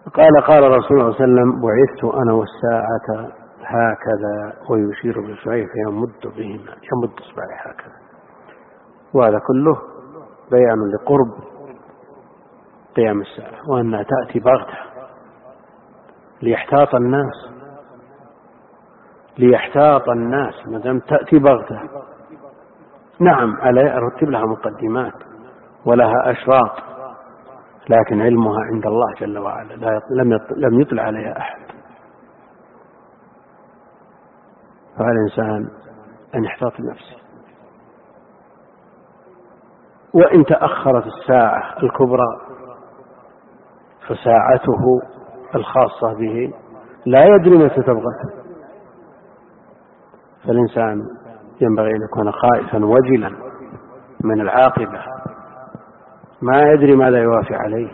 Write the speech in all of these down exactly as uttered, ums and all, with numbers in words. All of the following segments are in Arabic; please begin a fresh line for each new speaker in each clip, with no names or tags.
قال قال رسول الله صلى الله عليه وسلم: بعثت أنا والساعة هكذا، ويشير بإصبعيه فيمد بهما، يمد إصبعيه هكذا. وهذا كله بيان لقرب قيام الساعة، وأنها تأتي بغتة ليحتاط الناس ليحتاط الناس ما دام تأتي بغتة. نعم، على رتب لها مقدمات ولها أشراط، لكن علمها عند الله جل وعلا، لم يطلع عليها أحد. فعلى الإنسان أن يحتاط بنفسه. وإن تأخرت الساعة الكبرى فساعته الخاصة به لا يدري متى تبغته. فالإنسان ينبغي أن يكون خائفا وجلا من العاقبة، ما يدري ماذا يوافي عليه.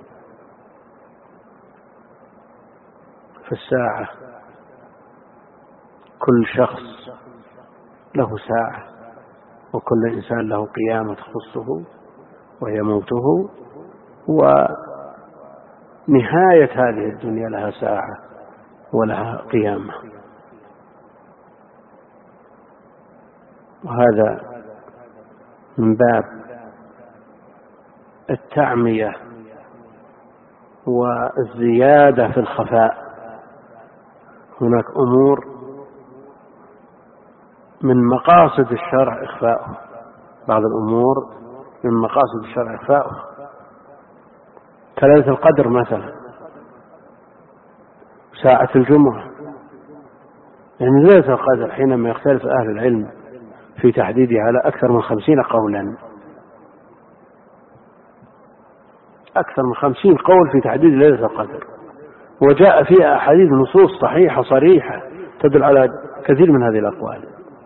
فالساعة كل شخص له ساعة، وكل إنسان له قيامة تخصه وهي موته، ونهاية هذه الدنيا لها ساعة ولها قيامة. وهذا من باب التعمية والزيادة في الخفاء. هناك أمور من مقاصد الشرع إخفاؤه، بعض الأمور من مقاصد الشرع إخفاؤه، كليلة القدر مثلا، ساعة الجمعة. يعني ليلة القدر حينما يختلف أهل العلم في تحديدها على أكثر من خمسين قولا، أكثر من خمسين قول في تحديد ليلة القدر، وجاء فيها أحاديث نصوص صحيحة صريحة تدل على كثير من هذه الأقوال.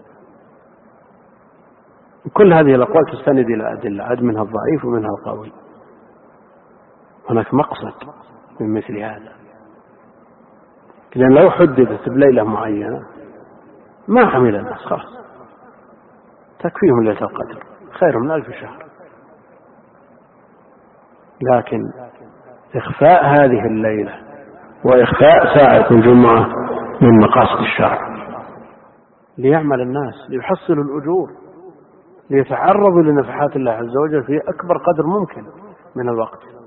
كل هذه الأقوال تستند إلى أدلة، عد منها الضعيف ومنها القوي. هناك مقصد من مثل هذا، لأن لو حددت بليلة معينة ما حمل الناس، خلاص تكفيهم ليلة القدر خير من ألف شهر. لكن إخفاء هذه الليلة وإخفاء ساعة الجمعة من مقاصد الشرع، ليعمل الناس، ليحصلوا الأجور، ليتعرضوا لنفحات الله عز وجل في أكبر قدر ممكن من الوقت.